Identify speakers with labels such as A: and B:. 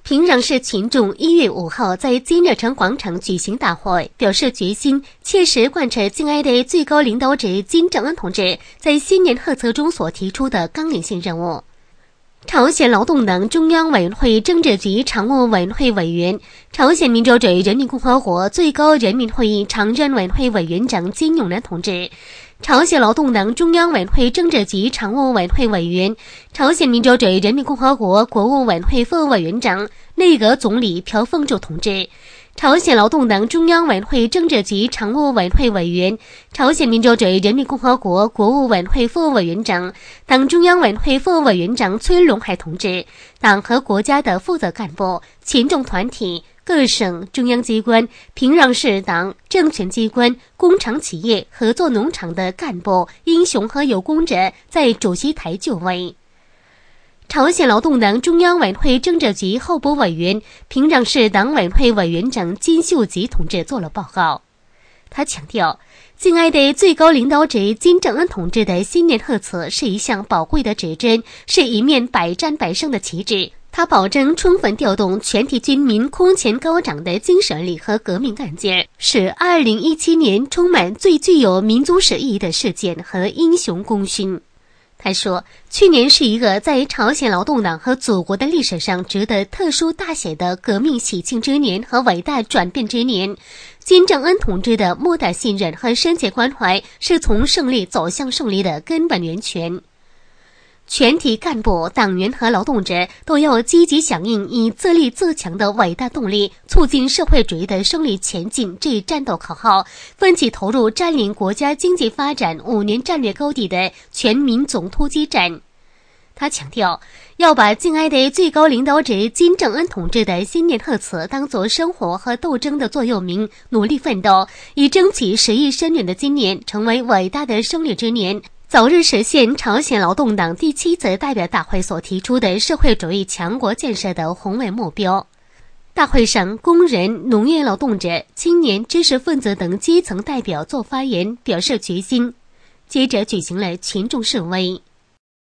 A: 平壤市群众1月5号在金日成广场举行大会，表示决心切实贯彻敬爱的最高领导者金正恩同志在新年贺词中所提出的纲领性任务。朝鲜劳动党中央委员会政治局常务委员会委员、朝鲜民主主义人民共和国最高人民会议常任委员会委员长金永南同志，朝鲜劳动党中央委员会政治局常务委员会委员、朝鲜民主主义人民共和国国务委员会副委员长、内阁总理朴凤柱同志，朝鲜劳动党中央委员会政治局常务委员会委员、朝鲜民主主义人民共和国国务委员会副委员长、党中央委员会副委员长崔龙海同志，党和国家的负责干部、群众团体、各省中央机关、平壤市党、政权机关、工厂企业、合作农场的干部、英雄和有功者在主席台就位。朝鲜劳动党中央委员会政治局候补委员、平壤市党委员会委员长金秀吉同志做了报告。他强调，敬爱的最高领导者金正恩同志的新年贺词是一项宝贵的指针，是一面百战百胜的旗帜。他保证充分调动全体军民空前高涨的精神力和革命干劲，使2017年充满最具有民族史意义的事件和英雄功勋。他说，去年是一个在朝鲜劳动党和祖国的历史上值得特殊大写的革命喜庆之年和伟大转变之年。金正恩同志的莫大信任和深切关怀是从胜利走向胜利的根本源泉。全体干部、党员和劳动者都要积极响应以自立自强的伟大动力，促进社会主义的胜利前进这战斗口号，奋起投入占领国家经济发展5年战略高地的全民总突击战。他强调，要把敬爱的最高领导者金正恩同志的新年贺词当作生活和斗争的座右铭，努力奋斗，以争取实意深远的今年成为伟大的胜利之年，早日实现朝鲜劳动党第7次代表大会所提出的社会主义强国建设的宏伟目标。大会上，工人、农业劳动者、青年、知识分子等基层代表作发言，表示决心。接着举行了群众示威。